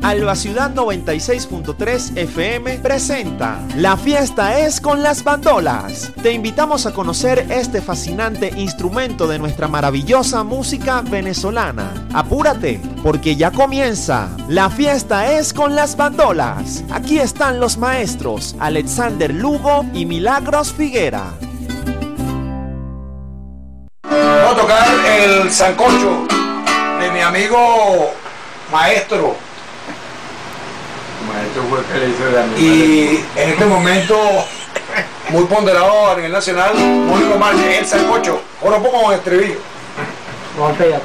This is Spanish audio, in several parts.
Alba Ciudad 96.3 FM presenta La fiesta es con las bandolas. Te invitamos a conocer este fascinante instrumento de nuestra maravillosa música venezolana. Apúrate, porque ya comienza La fiesta es con las bandolas. Aquí están los maestros Alexander Lugo y Milagros Figuera. Vamos a tocar el sancocho de mi amigo maestro. Maestro fue el que le hizo de animal. Y en este momento, muy ponderado a nivel nacional, Mónico Márquez, el sancocho. Ahora pongo con estribillo. Golpea.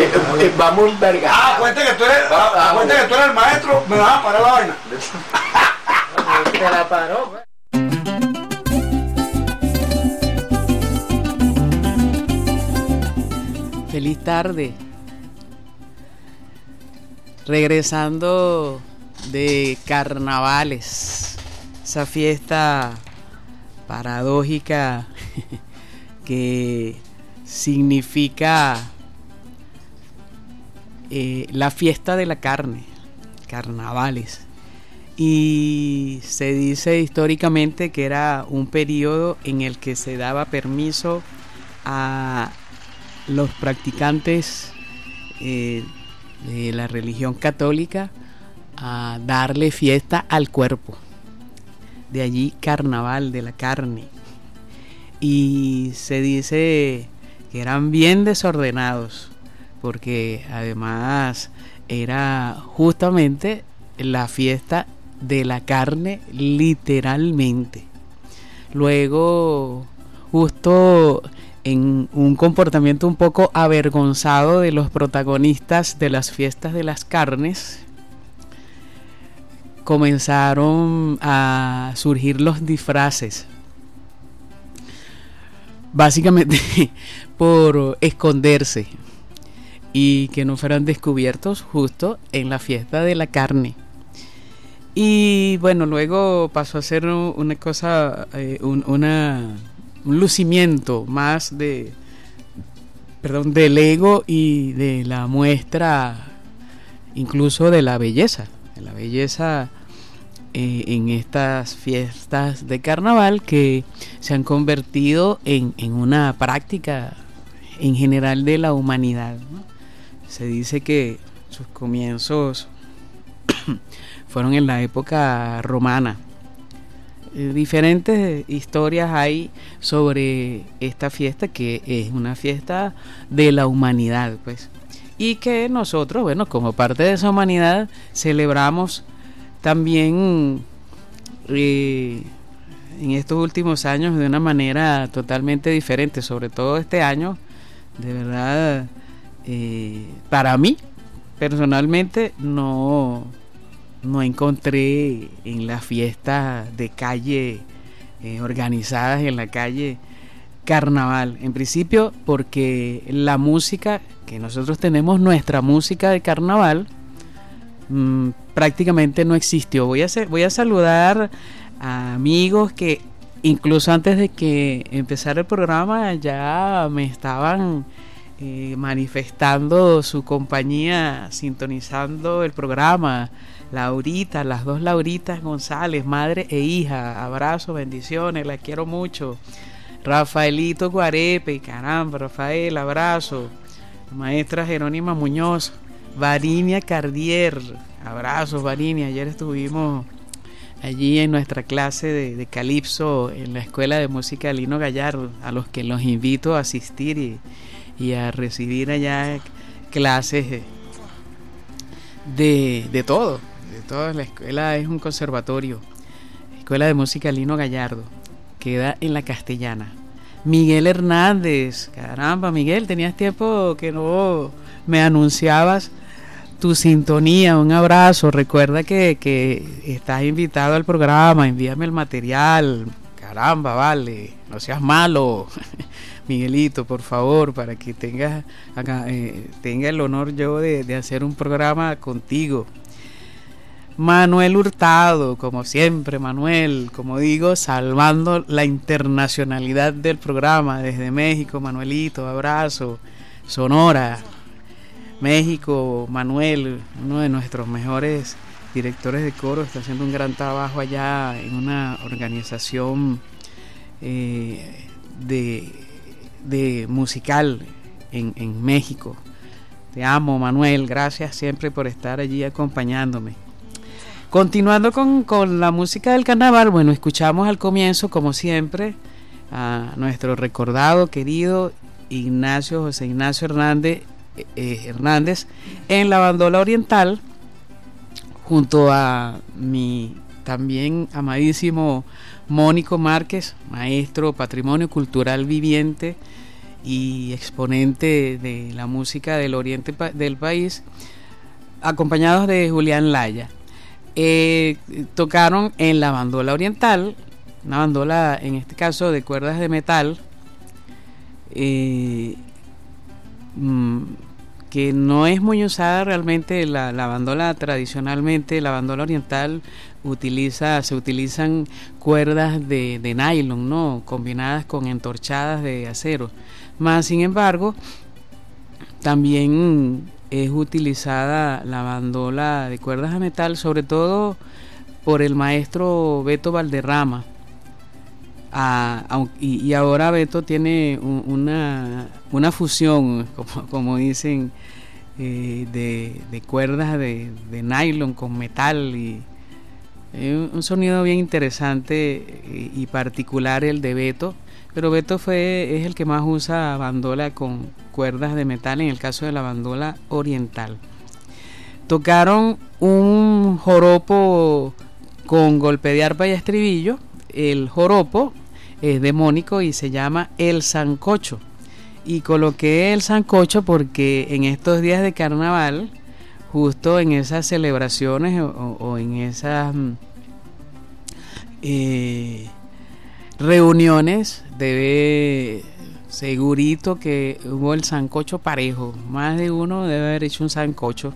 Vamos verga. Cuenta que tú eres el maestro, me vas a parar la vaina. Te la paró. Feliz tarde. Regresando de carnavales, esa fiesta paradójica que significa la fiesta de la carne, carnavales. Y se dice históricamente que era un periodo en el que se daba permiso a los practicantes de la religión católica a darle fiesta al cuerpo. De allí carnaval de la carne. Y se dice que eran bien desordenados, porque además era justamente la fiesta de la carne, literalmente. Luego, justo en un comportamiento un poco avergonzado de los protagonistas de las fiestas de las carnes, comenzaron a surgir los disfraces, básicamente por esconderse y que no fueran descubiertos justo en la fiesta de la carne. Y bueno, luego pasó a ser una cosa, un lucimiento más del ego y de la muestra, incluso de la belleza en estas fiestas de carnaval que se han convertido en una práctica en general de la humanidad, ¿no? Se dice que sus comienzos fueron en la época romana. Diferentes historias hay sobre esta fiesta, que es una fiesta de la humanidad, pues, y que nosotros, bueno, como parte de esa humanidad, celebramos también en estos últimos años de una manera totalmente diferente, sobre todo este año. De verdad, para mí personalmente no encontré en las fiestas de calle organizadas en la calle carnaval, en principio porque la música que nosotros tenemos, nuestra música de carnaval, prácticamente no existió. Voy a saludar a amigos que incluso antes de que empezara el programa ya me estaban manifestando su compañía, sintonizando el programa. Laurita, las dos Lauritas González, madre e hija, abrazo, bendiciones, la quiero mucho. Rafaelito Guarepe, caramba, Rafael, abrazo. Maestra Jerónima Muñoz, Varinia Cardier, abrazos Varinia. Ayer estuvimos allí en nuestra clase de calipso en la Escuela de Música Lino Gallardo, a los que los invito a asistir y a recibir allá clases de todo. La escuela es un conservatorio, Escuela de Música Lino Gallardo, queda en La Castellana. Miguel Hernández, caramba Miguel, tenías tiempo que no me anunciabas tu sintonía, un abrazo. Recuerda que estás invitado al programa, envíame el material, caramba, vale, no seas malo. Miguelito, por favor, para que tenga el honor yo de hacer un programa contigo. Manuel Hurtado, como siempre, Manuel, como digo, salvando la internacionalidad del programa desde México. Manuelito, abrazo. Sonora, México, Manuel, uno de nuestros mejores directores de coro, está haciendo un gran trabajo allá en una organización de musical en México. Te amo, Manuel, gracias siempre por estar allí acompañándome. Continuando con la música del carnaval, bueno, escuchamos al comienzo, como siempre, a nuestro recordado, querido José Ignacio Hernández en la bandola oriental, junto a mi también amadísimo Mónico Márquez, maestro patrimonio cultural viviente y exponente de la música del oriente del país, acompañados de Julián Laya. Tocaron en la bandola oriental, una bandola en este caso de cuerdas de metal, que no es muy usada realmente. La bandola tradicionalmente, la bandola oriental se utilizan cuerdas de nylon, ¿no?, combinadas con entorchadas de acero. Más sin embargo, también es utilizada la bandola de cuerdas de metal, sobre todo por el maestro Beto Valderrama. Y ahora Beto tiene una fusión, como dicen, de cuerdas de nylon con metal, y un sonido bien interesante y particular el de Beto. Pero Beto es el que más usa bandola con cuerdas de metal en el caso de la bandola oriental. Tocaron un joropo con golpe de arpa y estribillo. El joropo es demónico y se llama el sancocho. Y coloqué el sancocho porque en estos días de carnaval, justo en esas celebraciones o en esas reuniones, segurito que hubo el sancocho parejo. Más de uno debe haber hecho un sancocho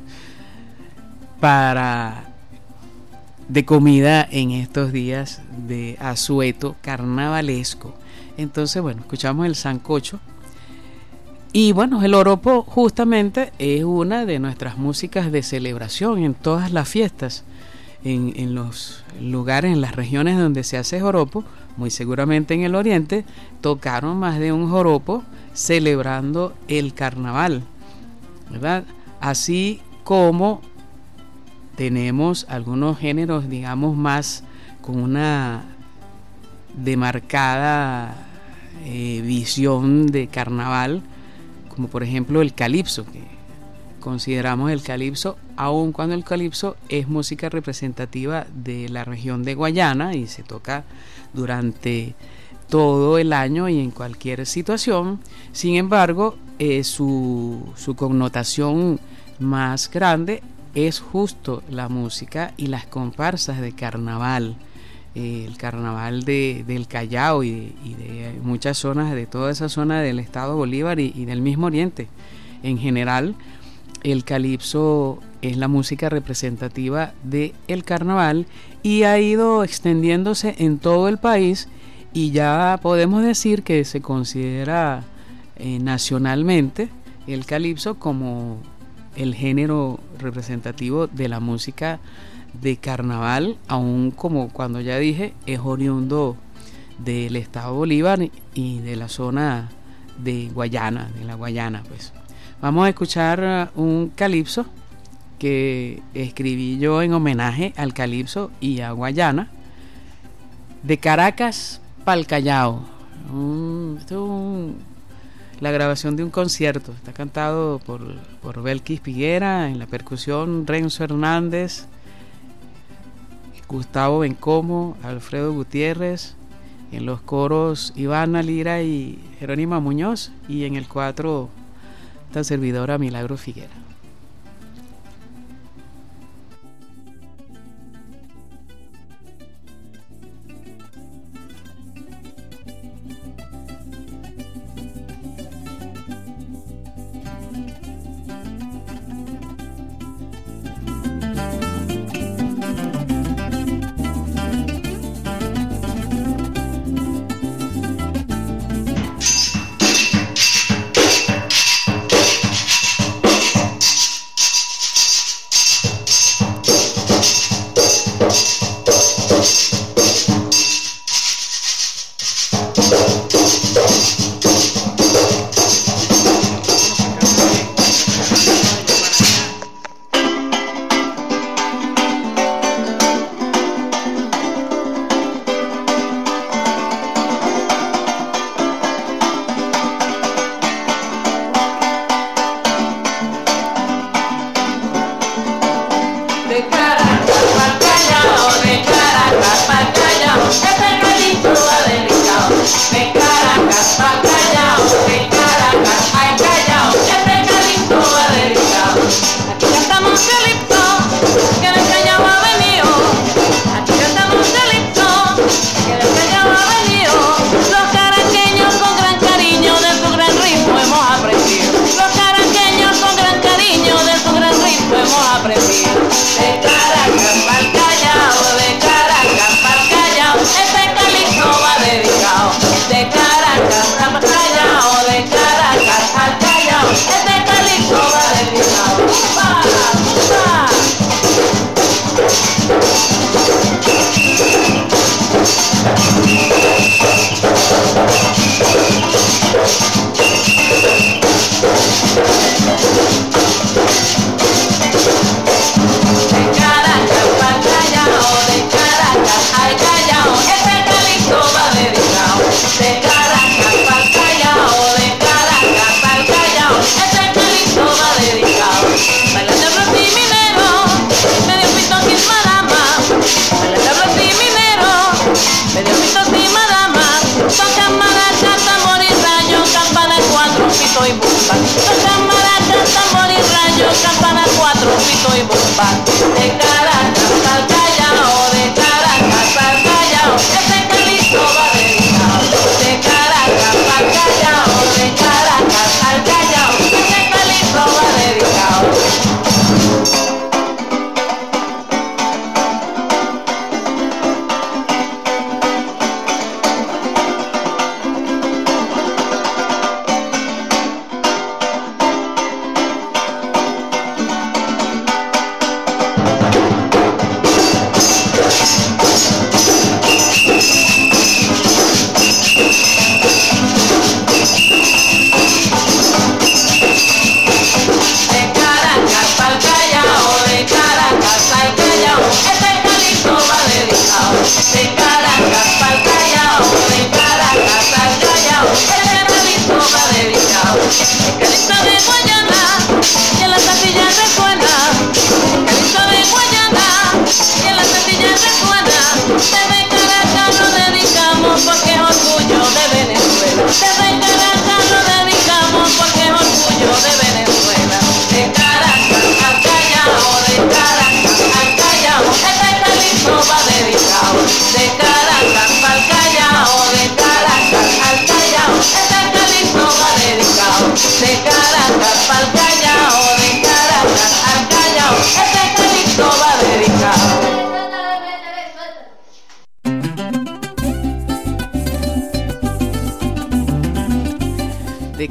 de comida en estos días de asueto carnavalesco. Entonces, bueno, escuchamos el sancocho. Y bueno, el joropo justamente es una de nuestras músicas de celebración en todas las fiestas. En los lugares, en las regiones donde se hace joropo, muy seguramente en el oriente, tocaron más de un joropo celebrando el carnaval, ¿verdad? Así como tenemos algunos géneros, digamos, más con una demarcada visión de carnaval, como por ejemplo el calipso, que consideramos el calipso, aun cuando el calipso es música representativa de la región de Guayana y se toca durante todo el año y en cualquier situación. Sin embargo, su connotación más grande es justo la música y las comparsas de carnaval. El carnaval del Callao y de muchas zonas, de toda esa zona del estado Bolívar y del mismo oriente. En general, el calipso es la música representativa del carnaval y ha ido extendiéndose en todo el país, y ya podemos decir que se considera nacionalmente el calipso como el género representativo de la música de carnaval, aún como cuando ya dije es oriundo del estado Bolívar y de la zona de Guayana, de la Guayana. Pues vamos a escuchar un calipso que escribí yo en homenaje al calipso y a Guayana, de Caracas pa'l Callao. La grabación de un concierto, está cantado por Belkis Piguera, en la percusión Renzo Hernández, Gustavo Bencomo, Alfredo Gutiérrez, en los coros Ivana Lira y Jerónima Muñoz, y en el 4 esta servidora Milagro Figuera.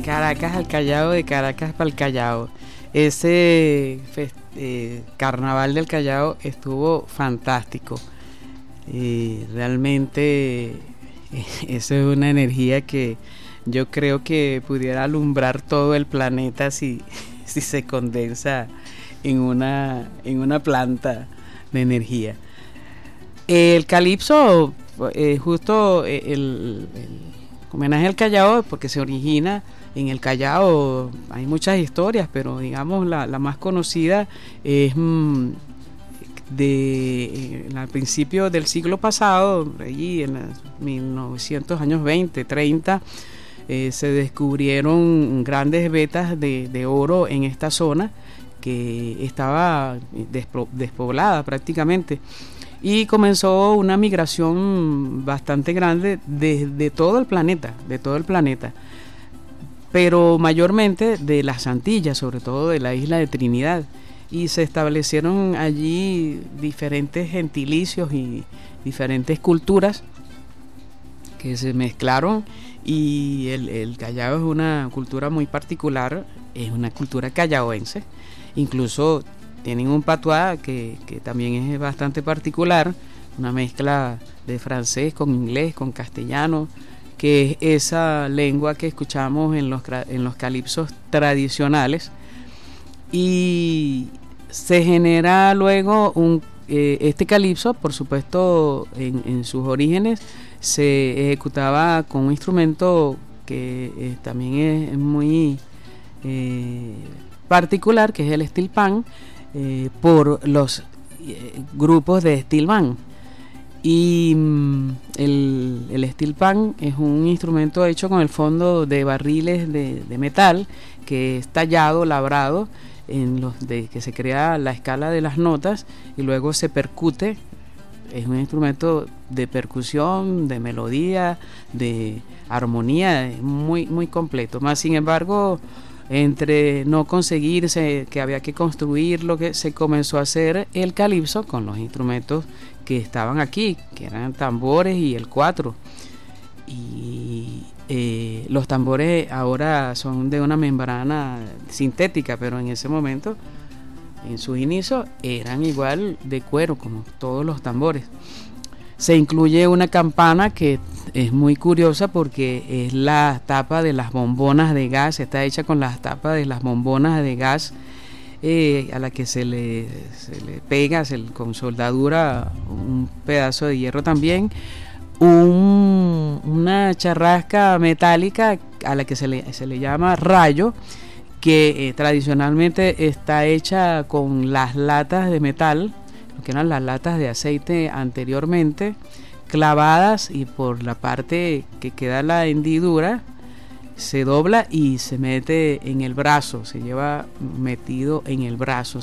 Caracas al Callao, de Caracas para el Callao. Ese carnaval del Callao estuvo fantástico. Realmente eso es una energía que yo creo que pudiera alumbrar todo el planeta si se condensa en una planta de energía. El calipso, justo el homenaje al Callao, porque se origina en el Callao. Hay muchas historias, pero digamos la más conocida es al principio del siglo pasado, allí en los 1900 años 20, 30, se descubrieron grandes vetas de oro en esta zona que estaba despoblada prácticamente, y comenzó una migración bastante grande de todo el planeta, pero mayormente de las Antillas, sobre todo de la isla de Trinidad, y se establecieron allí diferentes gentilicios y diferentes culturas que se mezclaron, y el Callao es una cultura muy particular, es una cultura callaoense. Incluso tienen un patuá que también es bastante particular, una mezcla de francés con inglés, con castellano, que es esa lengua que escuchamos en los calipsos tradicionales, y se genera luego este calipso, por supuesto, en sus orígenes se ejecutaba con un instrumento que también es muy particular, que es el steel pan, por los grupos de steel band. Y el steel pan es un instrumento hecho con el fondo de barriles de metal, que es tallado, labrado, que se crea la escala de las notas y luego se percute. Es un instrumento de percusión, de melodía, de armonía, muy, muy completo. Más sin embargo, entre no conseguirse, que había que construir, lo que se comenzó a hacer el calipso con los instrumentos que estaban aquí, que eran tambores y el cuatro. Y los tambores ahora son de una membrana sintética, pero en ese momento, en sus inicios, eran igual de cuero, como todos los tambores. Se incluye una campana que es muy curiosa porque es la tapa de las bombonas de gas, está hecha con las tapas de las bombonas de gas, a la que se le pega con soldadura un pedazo de hierro también, una charrasca metálica a la que se le llama rayo, que tradicionalmente está hecha con las latas de metal, lo que eran las latas de aceite anteriormente, clavadas, y por la parte que queda la hendidura se dobla y se mete en el brazo, se llevaba metido en el brazo,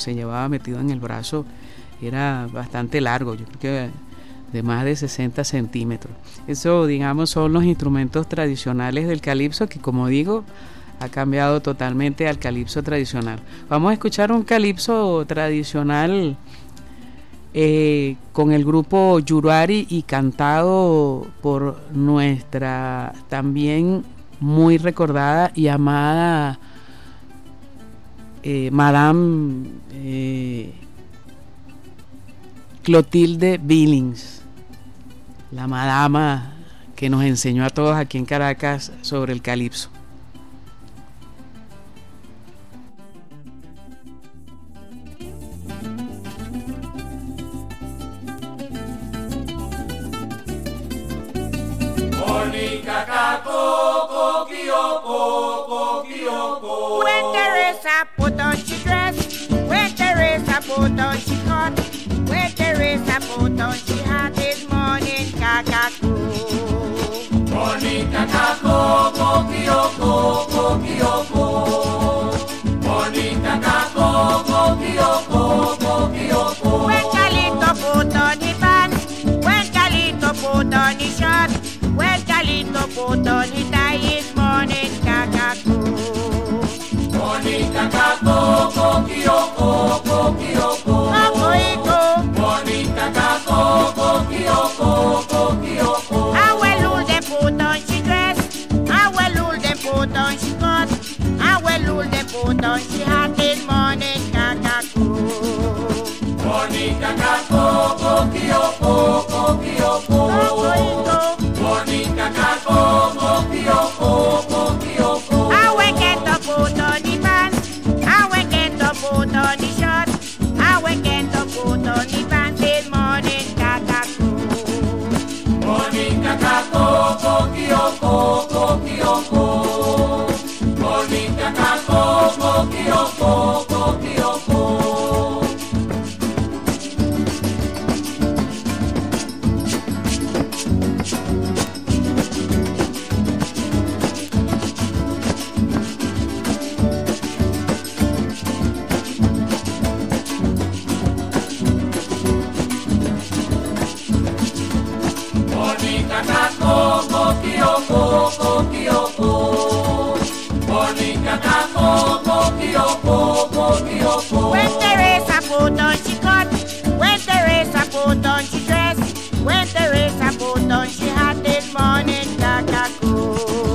era bastante largo, yo creo que de más de 60 centímetros. Eso, digamos, son los instrumentos tradicionales del calipso, que, como digo, ha cambiado totalmente al calipso tradicional. Vamos a escuchar un calipso tradicional con el grupo Yuruari y cantado por nuestra también muy recordada y amada Madame Clotilde Billings, la madama que nos enseñó a todos aquí en Caracas sobre el calipso. When Teresa put on she dress, when Teresa put on she cut, when Teresa put on she hat, this morning kakakoo. Morning kakako, kokioko, kokioko. Morning kakako, kokioko, kokioko. When Calito put on his pants, when Calito put on his shirt, when Calito put on his tie, this morning kakakoo. Morning kakako, kokioko, kokioko. Kokoiko. Morning kakako, kokioko, kokioko. How well all them put on she dress, how well all them put on she cut, Monica Cacoco, Kiococo, Kioco. Monica Cacoco, Kiococo, Kioco. I will get the boat on the pants. I will get the boat on the shorts. I will get the boat on the pants this morning, Cacaco. Monica Cacoco, Kiococo, Kioco. Monica Cacoco, Kiococo, Kioco. Monica Cacoco, Kiococo, Kioco. Monica Cacoco, Kiococo, Kioco. When Teresa put on she cut, when Teresa put on she dress, when Teresa put on she hat this morning, Cacaco.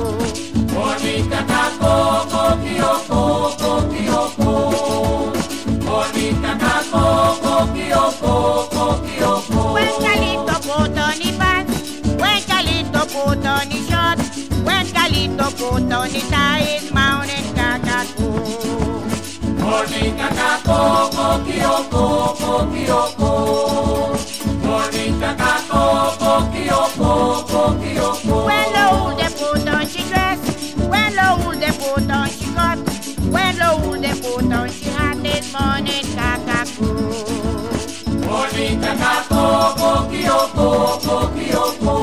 Monica Cacoco, Kiococo, Kioco. Monica Cacoco, Kiococo, Kioco. When Calito put on the pants, when Calito put on the shorts, when Calito put on the tie, it's mountain, Cacaco. Monica Cacoco, Kiococo, Kioco. Monica Cacoco, Kiococo, Kioco. When Lou they put on she dress, when Lou they put on she cut, when Lou they put on she hat this morning, Cacaco. Monica Cacoco, Kiococo, Kioco.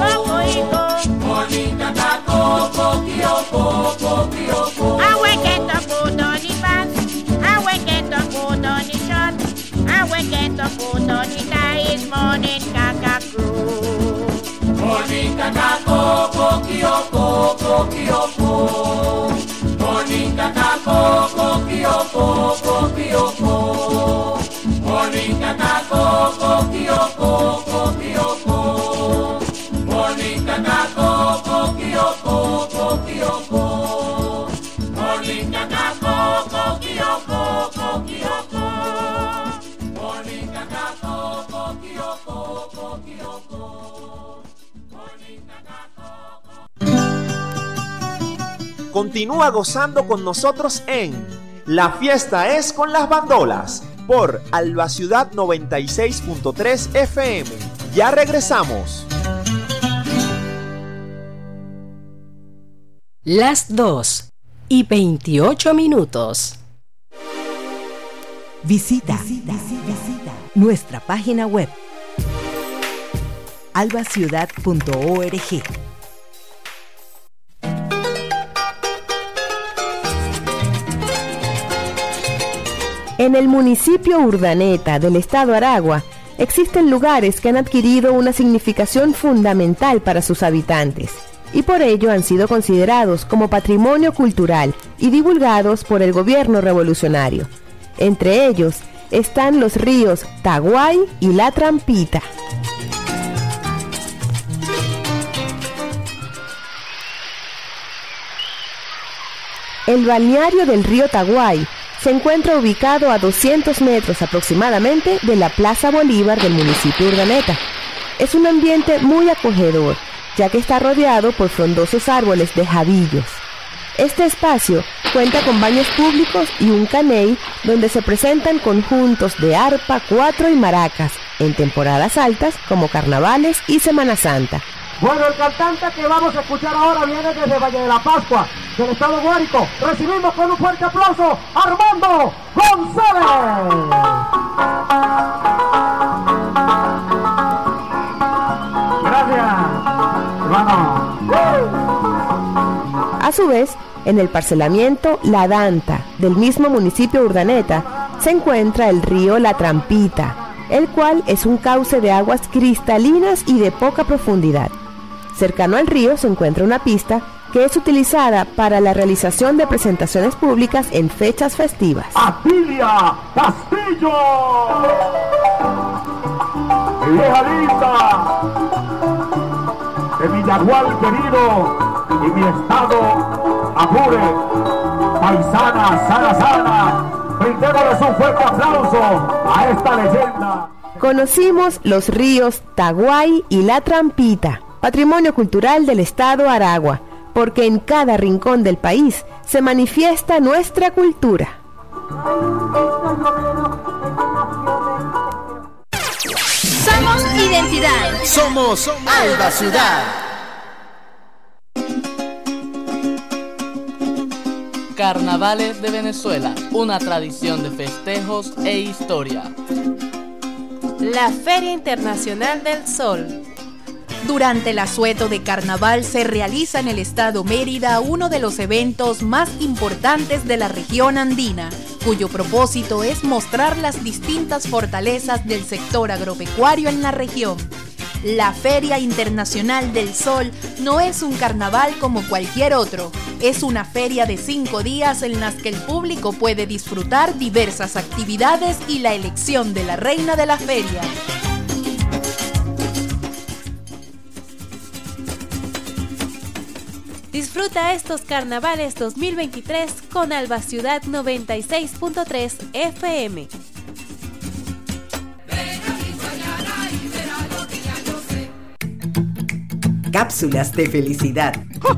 Monica Cacoco, Kiococo, Kioco. I will get the boat on the pants, I will get the boat on the shorts, I will get the boat on the tie this morning, Cacaco. Monica Cacoco, Kiococo, Kioco. Monica Cacoco, Kiococo, Kioco. Monica Cacoco, Kiococo, Kioco. Monica Cacoco, Kiococo, Kioco. Monica Cacoco, Kiococo, Kioco. Monica Cacoco, Kiococo, Kioco. Monica Cacoco. Continúa gozando con nosotros en La Fiesta es con las Bandolas por Alba Ciudad 96.3 FM. Ya regresamos. Las 2:28. Visita nuestra página web albaciudad.org. En el municipio Urdaneta del estado Aragua, existen lugares que han adquirido una significación fundamental para sus habitantes y por ello han sido considerados como patrimonio cultural y divulgados por el gobierno revolucionario. Entre ellos están los ríos Taguay y La Trampita. El balneario del río Taguay se encuentra ubicado a 200 metros aproximadamente de la Plaza Bolívar del municipio Urdaneta. Es un ambiente muy acogedor, ya que está rodeado por frondosos árboles de jabillos. Este espacio cuenta con baños públicos y un caney donde se presentan conjuntos de arpa, cuatro y maracas en temporadas altas como carnavales y Semana Santa. Bueno, el cantante que vamos a escuchar ahora viene desde Valle de la Pascua, del estado Guárico. Recibimos con un fuerte aplauso a Armando González. Gracias, hermano. A su vez, en el parcelamiento La Danta del mismo municipio Urdaneta se encuentra el río La Trampita, el cual es un cauce de aguas cristalinas y de poca profundidad. Cercano al río se encuentra una pista que es utilizada para la realización de presentaciones públicas en fechas festivas. ¡Atilia Castillo! ¡Vieja linda! De mi Yagual querido y mi estado Apure, paisana, sana, brindémosle Demos un fuerte aplauso a esta leyenda. Conocimos los ríos Taguay y La Trampita, patrimonio cultural del estado Aragua, porque en cada rincón del país se manifiesta nuestra cultura. Somos identidad. Somos Alba Ciudad. Carnavales de Venezuela, una tradición de festejos e historia. La Feria Internacional del Sol. Durante el asueto de carnaval se realiza en el estado Mérida uno de los eventos más importantes de la región andina, cuyo propósito es mostrar las distintas fortalezas del sector agropecuario en la región. La Feria Internacional del Sol no es un carnaval como cualquier otro, es una feria de 5 días en las que el público puede disfrutar diversas actividades y la elección de la reina de la feria. Disfruta estos carnavales 2023 con Alba Ciudad 96.3 FM. Cápsulas de felicidad.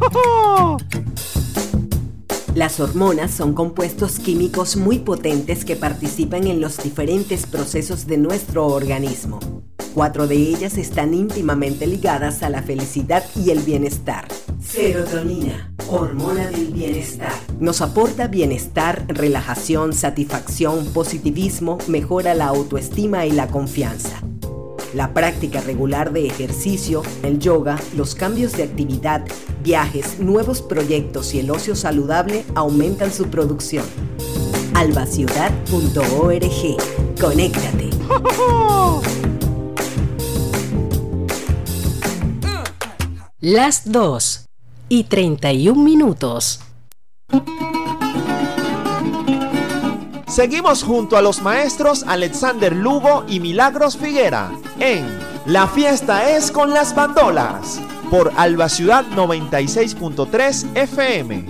Las hormonas son compuestos químicos muy potentes que participan en los diferentes procesos de nuestro organismo. 4 de ellas están íntimamente ligadas a la felicidad y el bienestar. Serotonina, hormona del bienestar. Nos aporta bienestar, relajación, satisfacción, positivismo, mejora la autoestima y la confianza. La práctica regular de ejercicio, el yoga, los cambios de actividad, viajes, nuevos proyectos y el ocio saludable aumentan su producción. albaciudad.org. Conéctate. Las 2:31. Seguimos junto a los maestros Alexander Lugo y Milagros Figuera en La Fiesta es con las Bandolas por Alba Ciudad 96.3 FM.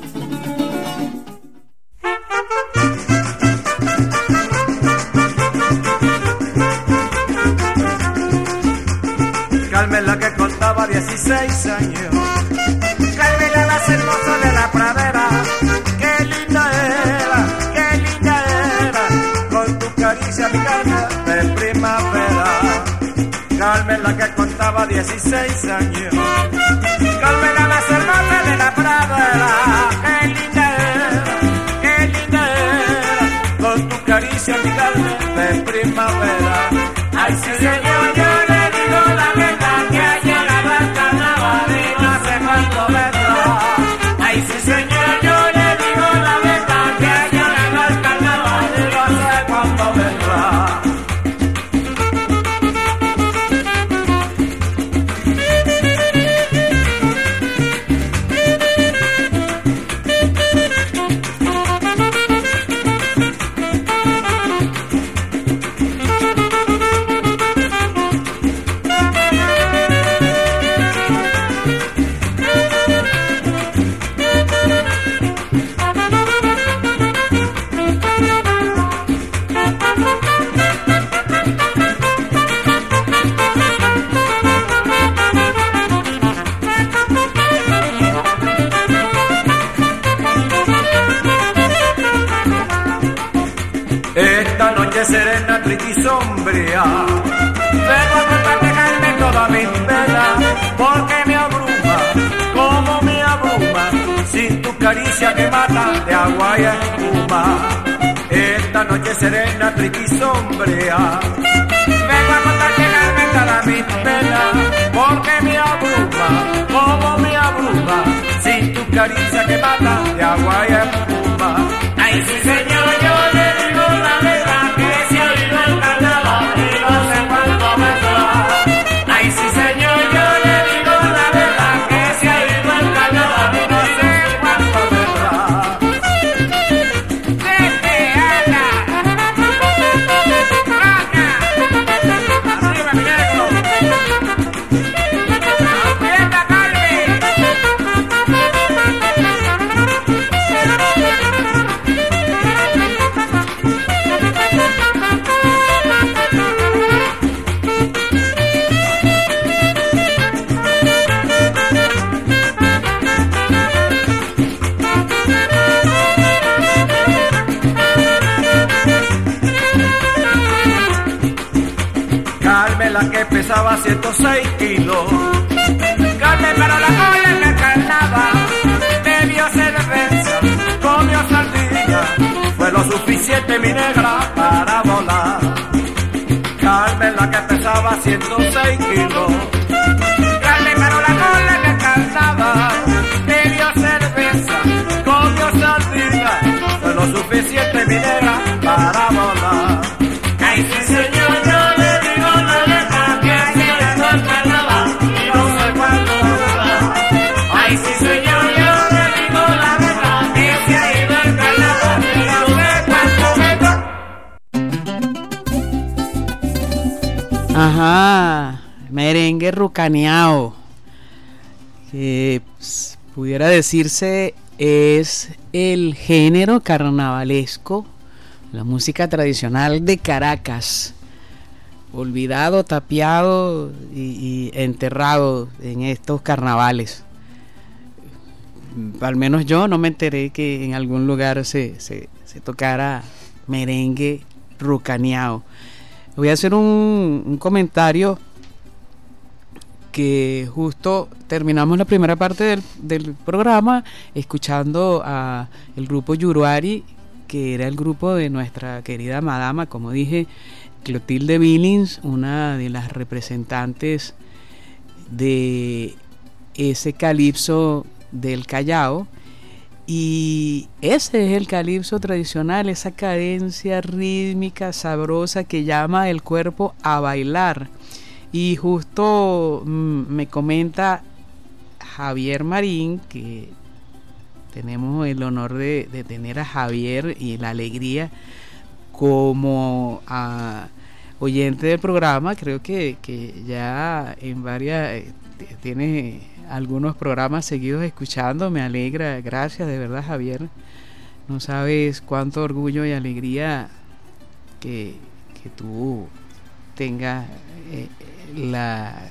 Carmen la que contaba 16 años, Carmen la más hermosa de la pradera, qué linda era, con tu caricia mi Carmen de primavera. Carmen la que contaba 16 años, Carmen la más hermosa de la pradera, qué linda era, con tu caricia mi Carmen de primavera. Ay sí señor, yo le digo la verdad que ha llegado el carnaval y no sé cuánto vendrá. Ay sí señor, yo le digo la verdad que ha llegado el carnaval y no sé cuánto vendrá. Esta noche serena, triste y sombría, vengo a contarte, Carmen, toda mi pena, porque me abruma, como me abruma, sin tu caricia que mata de agua y espuma. Esta noche serena, triste y sombría, vengo a contarte, Carmen, toda mi pena, porque me abruma, como me abruma, sin tu caricia que mata de agua y espuma. Ay sí señor, yo le digo la verdad que se ha oído el carnaval y no sé cuánto vendrá. Ay sí señor, yo le digo la verdad que se ha oído el carnaval y no sé cuánto vendrá. Vete, Ana, arriba mi negro, aprieta Carmen. Carmela que pesaba 106 kilos. Carmen para la cola en el carnaval, bebió cerveza, comió sardina, fue lo suficiente mi negra para volar. Carmela que pesaba 106 kilos. Carmen para la cola en el carnaval, bebió cerveza, comió sardina, fue lo suficiente mi negra para volar. Ay, sí señor, yo le digo la verdad, que así es el carnaval, y no sé cuándo va. Ay, sí señor, yo le digo la verdad, que se ha ido el carnaval, y no sé cuándo va. Ajá, merengue rucaneado, que pudiera decirse es el género carnavalesco, la música tradicional de Caracas, olvidado, tapiado y enterrado en estos carnavales. Al menos yo no me enteré que en algún lugar se tocara merengue rucaneado. Voy a hacer un comentario que justo terminamos la primera parte del programa escuchando a el grupo Yuruari, que era el grupo de nuestra querida madama, como dije, Clotilde Billings, una de las representantes de ese calipso del Callao. Y ese es el calipso tradicional, esa cadencia rítmica sabrosa que llama el cuerpo a bailar. Y justo me comenta Javier Marín, que tenemos el honor de tener a Javier y la alegría como oyente del programa. Creo que ya en varias tiene algunos programas seguidos escuchando. Me alegra, gracias de verdad, Javier. No sabes cuánto orgullo y alegría que tú tengas la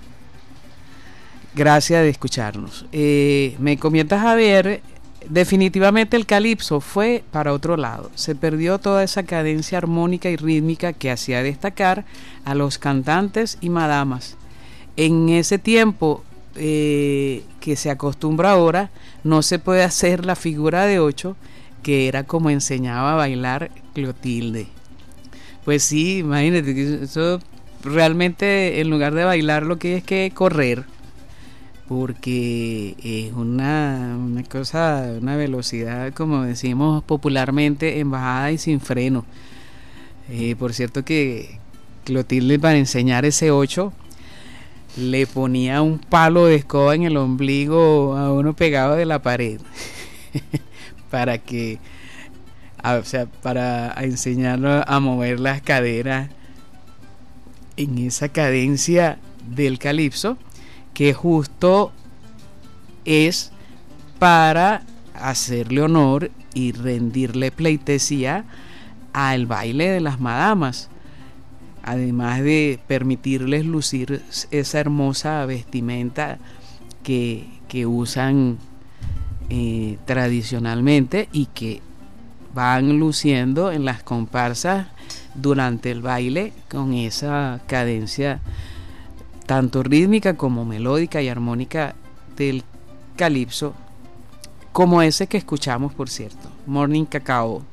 gracia de escucharnos. Me comenta Javier, definitivamente el calipso fue para otro lado, se perdió toda esa cadencia armónica y rítmica que hacía destacar a los cantantes y madamas. En ese tiempo que se acostumbra ahora, no se puede hacer la figura de 8, que era como enseñaba a bailar Clotilde. Pues sí, imagínate, eso realmente en lugar de bailar lo que es que correr, porque es una cosa, una velocidad, como decimos popularmente, en bajada y sin freno. Por cierto que Clotilde, para enseñar ese 8, le ponía un palo de escoba en el ombligo a uno pegado de la pared para que, o sea, para enseñarlo a mover las caderas en esa cadencia del calipso, que justo es para hacerle honor y rendirle pleitesía al baile de las madamas, además de permitirles lucir esa hermosa vestimenta que usan tradicionalmente y que van luciendo en las comparsas durante el baile, con esa cadencia tanto rítmica como melódica y armónica del calipso, como ese que escuchamos, por cierto, Morning Cacao,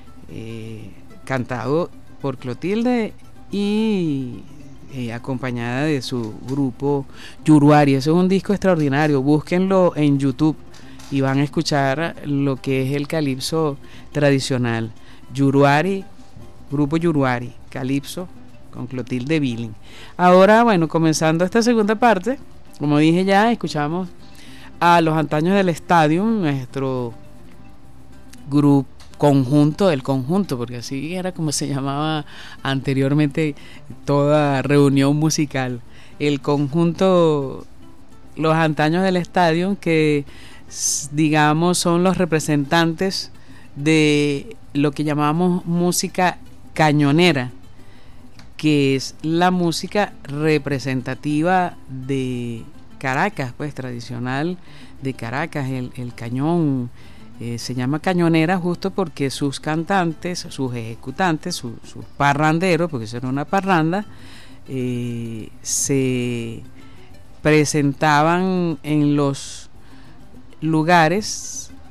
cantado por Clotilde y acompañada de su grupo Yuruari. Eso es un disco extraordinario, búsquenlo en YouTube y van a escuchar lo que es el calipso tradicional. Yuruari, grupo Yuruari, calipso con Clotilde Billings. Ahora, bueno, comenzando esta segunda parte, como dije ya, escuchamos a Los Antaños del Estadio, nuestro grupo el conjunto, porque así era como se llamaba anteriormente toda reunión musical, el conjunto Los Antaños del Estadio, que digamos son los representantes de lo que llamamos música cañonera, que es la música representativa de Caracas, pues tradicional de Caracas. El cañón se llama cañonera justo porque sus cantantes, sus ejecutantes, sus parranderos, porque eso era una parranda, se presentaban en los lugares,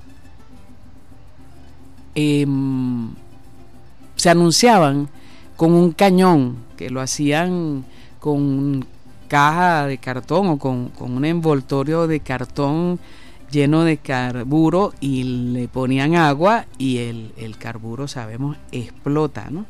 se anunciaban con un cañón, que lo hacían con caja de cartón o con un envoltorio de cartón lleno de carburo, y le ponían agua y el carburo, sabemos, explota, ¿no?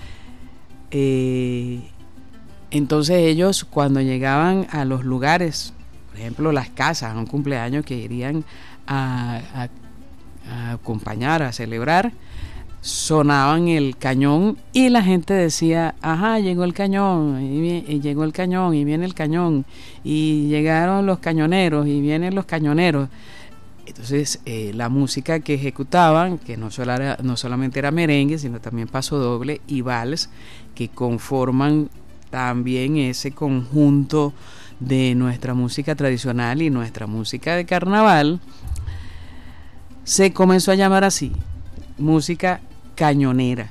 Entonces ellos, cuando llegaban a los lugares, por ejemplo las casas, a un cumpleaños que irían a acompañar, a celebrar, sonaban el cañón y la gente decía, ajá, llegó el cañón, y llegó el cañón, y viene el cañón, y llegaron los cañoneros, y vienen los cañoneros. Entonces la música que ejecutaban, que no solamente era merengue, sino también pasodoble y vals, que conforman también ese conjunto de nuestra música tradicional y nuestra música de carnaval, se comenzó a llamar así, música cañonera,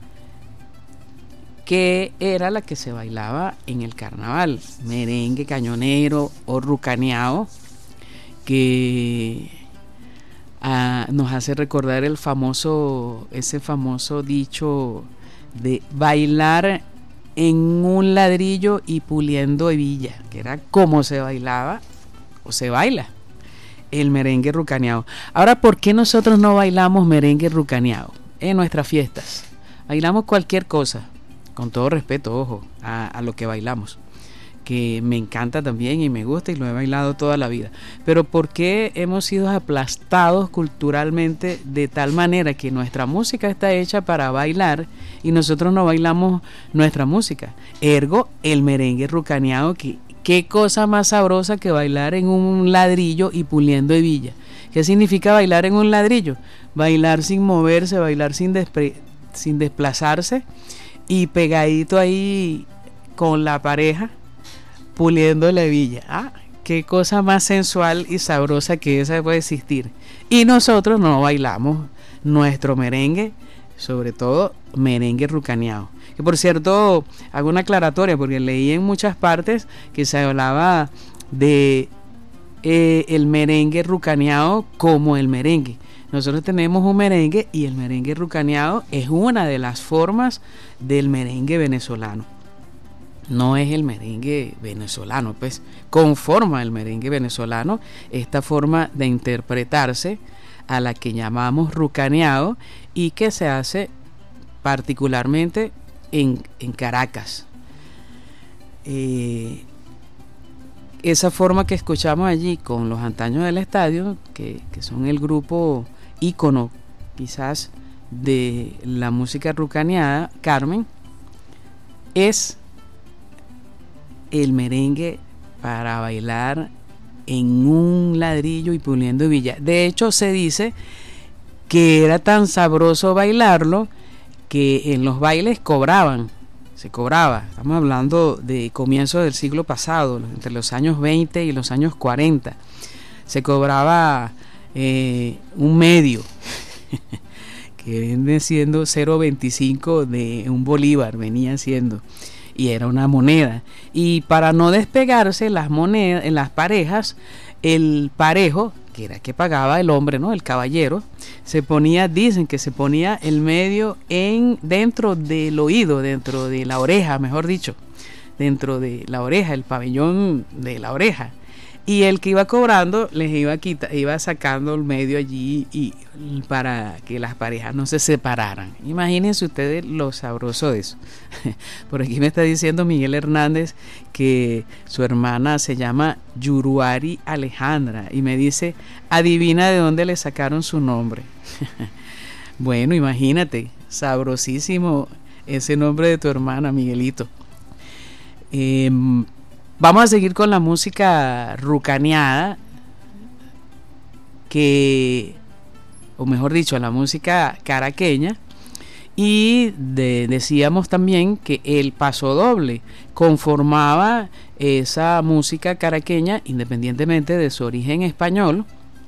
que era la que se bailaba en el carnaval, merengue cañonero o rucaneado, que nos hace recordar ese famoso dicho de bailar en un ladrillo y puliendo hebilla, que era como se bailaba o se baila el merengue rucaneado. Ahora, ¿por qué nosotros no bailamos merengue rucaneado en nuestras fiestas? Bailamos cualquier cosa, con todo respeto, ojo, a lo que bailamos, que me encanta también y me gusta y lo he bailado toda la vida. Pero ¿por qué hemos sido aplastados culturalmente de tal manera que nuestra música está hecha para bailar y nosotros no bailamos nuestra música? Ergo, el merengue rucaneado, que qué cosa más sabrosa que bailar en un ladrillo y puliendo hebilla. ¿Qué significa bailar en un ladrillo? Bailar sin moverse, bailar sin desplazarse y pegadito ahí con la pareja puliendo la hebilla. Ah, qué cosa más sensual y sabrosa que esa puede existir. Y nosotros no bailamos nuestro merengue, sobre todo merengue rucaneado. Que por cierto, hago una aclaratoria porque leí en muchas partes que se hablaba de el merengue rucaneado como el merengue. Nosotros tenemos un merengue y el merengue rucaneado es una de las formas del merengue venezolano. No es el merengue venezolano, pues conforma el merengue venezolano esta forma de interpretarse a la que llamamos rucaneado y que se hace particularmente en Caracas. Esa forma que escuchamos allí con los antaños del estadio, que son el grupo ícono quizás de la música rucaneada, Carmen, es el merengue para bailar en un ladrillo y puliendo hebilla. De hecho, se dice que era tan sabroso bailarlo que en los bailes se cobraba. Estamos hablando de comienzos del siglo pasado, entre los años 20 y los años 40. Se cobraba un medio, que viene siendo 0.25 de un bolívar, venía siendo, y era una moneda. Y para no despegarse las monedas en las parejas, el parejo, que era que pagaba el hombre, ¿no?, el caballero, dicen que se ponía el medio dentro del oído, dentro de la oreja, mejor dicho, dentro de la oreja, el pabellón de la oreja, y el que iba cobrando les iba sacando el medio allí y para que las parejas no se separaran. Imagínense ustedes lo sabroso de eso. Por aquí me está diciendo Miguel Hernández que su hermana se llama Yuruari Alejandra y me dice, adivina de dónde le sacaron su nombre. Bueno, imagínate, sabrosísimo ese nombre de tu hermana, Miguelito. Vamos a seguir con la música rucaneada, o mejor dicho, la música caraqueña, y decíamos también que el pasodoble conformaba esa música caraqueña independientemente de su origen español.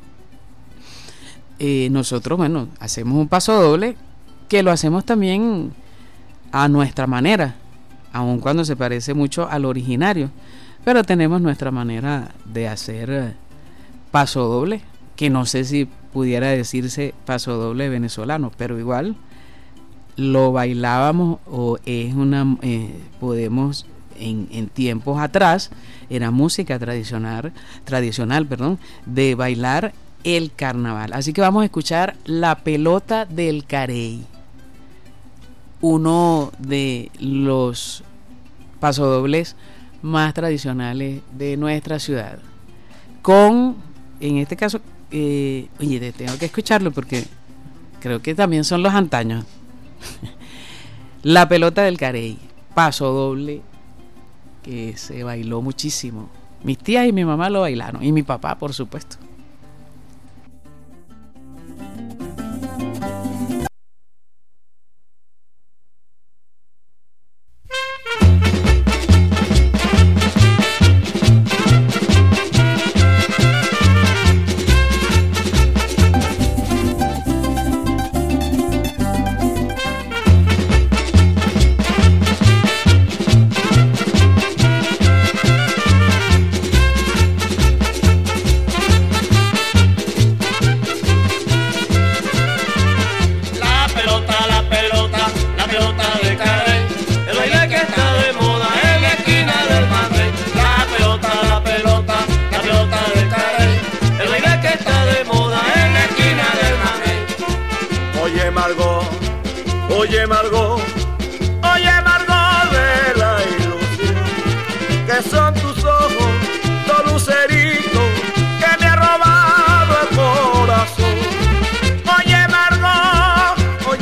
Nosotros, bueno, hacemos un pasodoble que lo hacemos también a nuestra manera, aun cuando se parece mucho al originario, pero tenemos nuestra manera de hacer paso doble, que no sé si pudiera decirse paso doble venezolano, pero igual lo bailábamos, o es podemos en tiempos atrás era música tradicional, de bailar el carnaval. Así que vamos a escuchar La Pelota del Carey, uno de los pasodobles más tradicionales de nuestra ciudad, con, en este caso, oye, tengo que escucharlo porque creo que también son los antaños. La Pelota del Carey, pasodoble que se bailó muchísimo. Mis tías y mi mamá lo bailaron, y mi papá, por supuesto. Oye Margot de la ilusión, que son tus ojos, dos luceritos que me ha robado el corazón. Oye Margot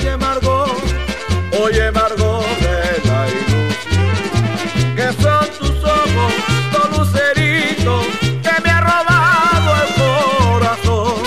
de la ilusión, que son tus ojos, dos luceritos que me ha robado el corazón.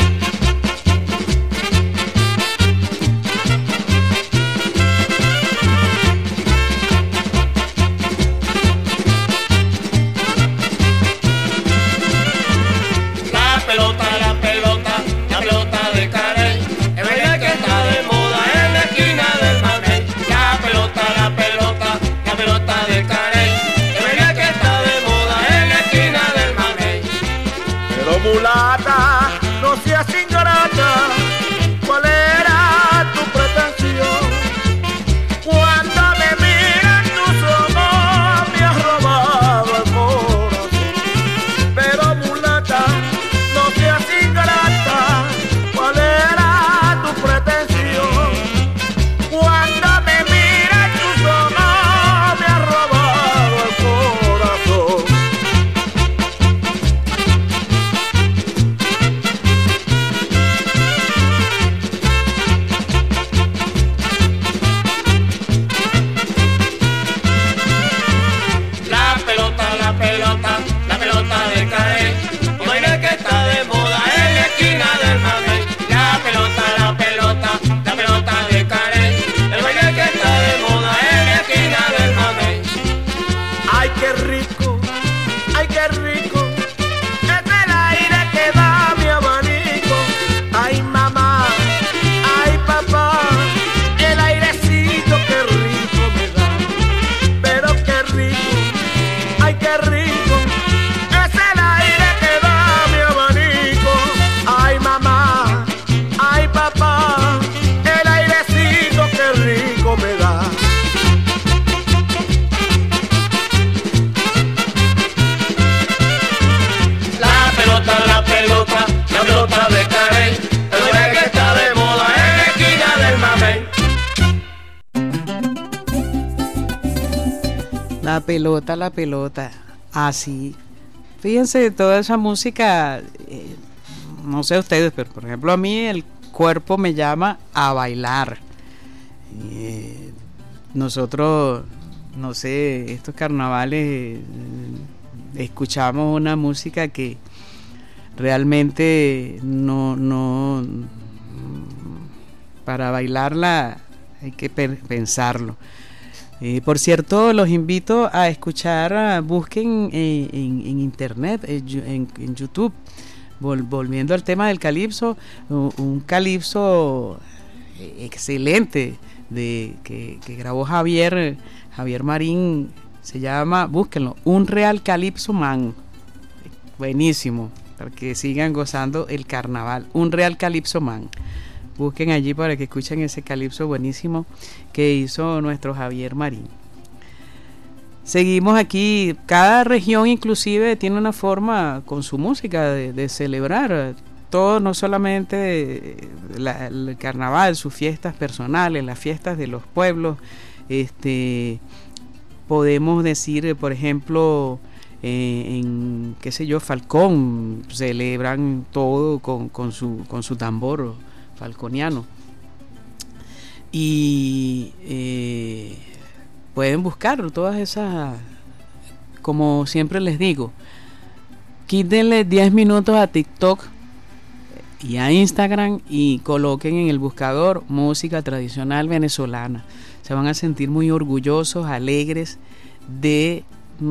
Mulata, no seas ingrata, ¿cuál era tu pretensión? Cuando me miran tus ojos me has robado el corazón. Pero mulata, no seas ingrata, ¿cuál era tu pretensión? Cuando me miran tus ojos me has robado el corazón. La pelota, así. Fíjense, toda esa música, no sé ustedes, pero por ejemplo a mí el cuerpo me llama a bailar. Nosotros, no sé, estos carnavales escuchamos una música que realmente no para bailarla hay que pensarlo. Por cierto, los invito a escuchar, busquen en internet, en YouTube, volviendo al tema del calipso, un calipso excelente que grabó Javier Marín, se llama, búsquenlo, Un Real Calipso Man. Buenísimo, para que sigan gozando el carnaval. Un Real Calipso Man. Busquen allí para que escuchen ese calipso buenísimo que hizo nuestro Javier Marín. Seguimos aquí, cada región inclusive tiene una forma con su música de celebrar todo, no solamente el carnaval, sus fiestas personales, las fiestas de los pueblos. Podemos decir, por ejemplo, en qué sé yo, Falcón, celebran todo con su tambor falconiano. Y pueden buscar todas esas, como siempre les digo, quítenle 10 minutos a TikTok y a Instagram y coloquen en el buscador música tradicional venezolana. Se van a sentir muy orgullosos, alegres de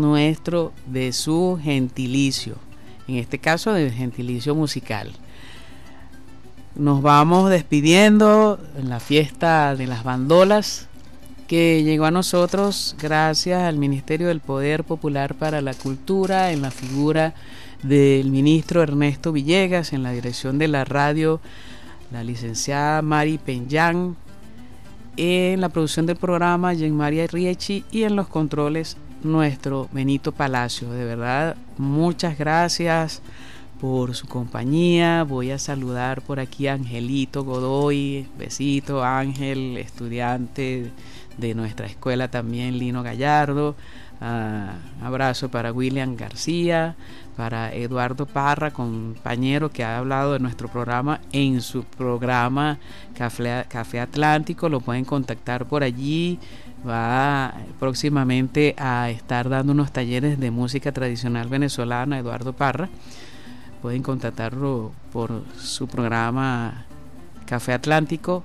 su gentilicio, en este caso del gentilicio musical. Nos vamos despidiendo en la fiesta de las bandolas, que llegó a nosotros gracias al Ministerio del Poder Popular para la Cultura, en la figura del ministro Ernesto Villegas, en la dirección de la radio la licenciada Mari Peñán, en la producción del programa Jean María Riechi, y en los controles nuestro Benito Palacio. De verdad, muchas gracias por su compañía. Voy a saludar por aquí a Angelito Godoy, besito Ángel, estudiante de nuestra escuela también, Lino Gallardo. Abrazo para William García, para Eduardo Parra, compañero que ha hablado de nuestro programa en su programa Café Atlántico. Lo pueden contactar por allí. Va próximamente a estar dando unos talleres de música tradicional venezolana, Eduardo Parra. Pueden contactarlo por su programa Café Atlántico.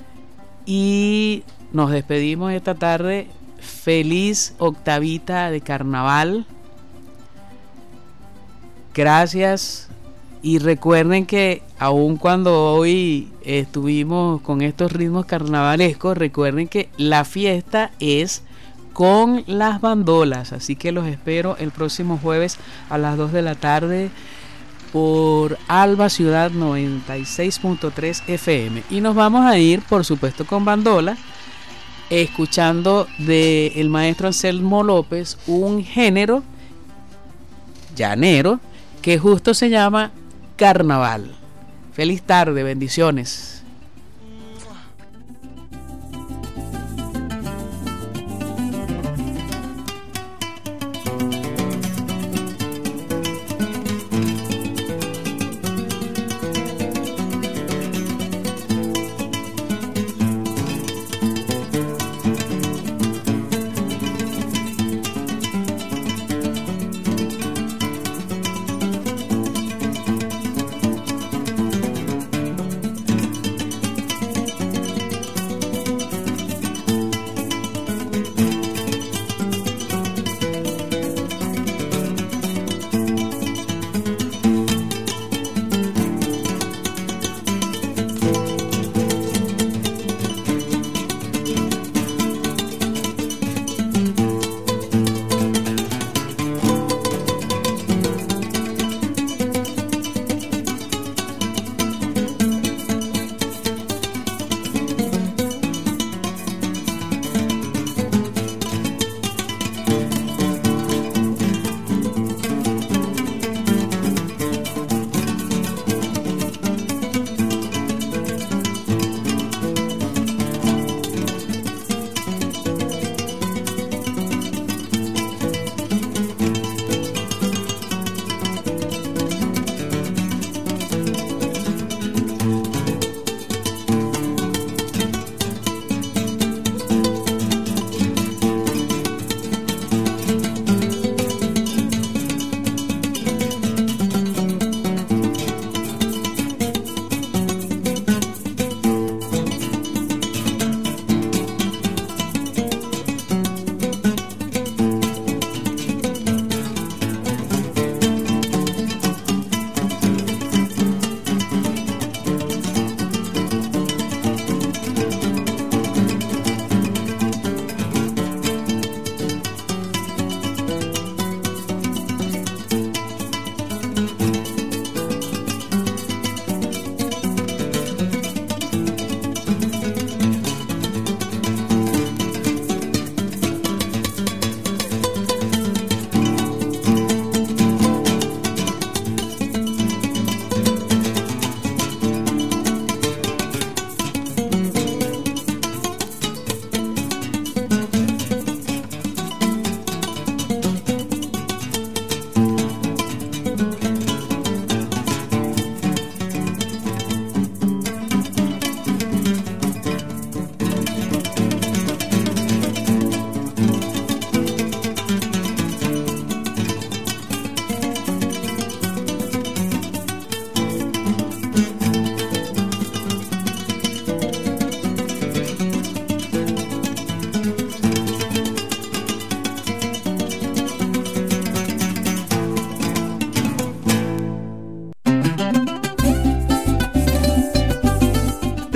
Y nos despedimos esta tarde. Feliz octavita de carnaval. Gracias. Y recuerden que aun cuando hoy estuvimos con estos ritmos carnavalescos, recuerden que la fiesta es con las bandolas. Así que los espero el próximo jueves a las 2 de la tarde por Alba Ciudad 96.3 FM. Y nos vamos a ir, por supuesto, con bandola, escuchando del maestro Anselmo López un género llanero que justo se llama carnaval. Feliz tarde, bendiciones.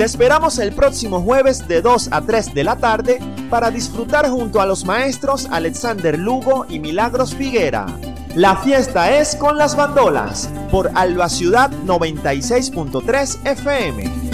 esperamos el próximo jueves de 2 a 3 de la tarde para disfrutar junto a los maestros Alexander Lugo y Milagros Figuera. La fiesta es con las bandolas por Alba Ciudad 96.3 FM.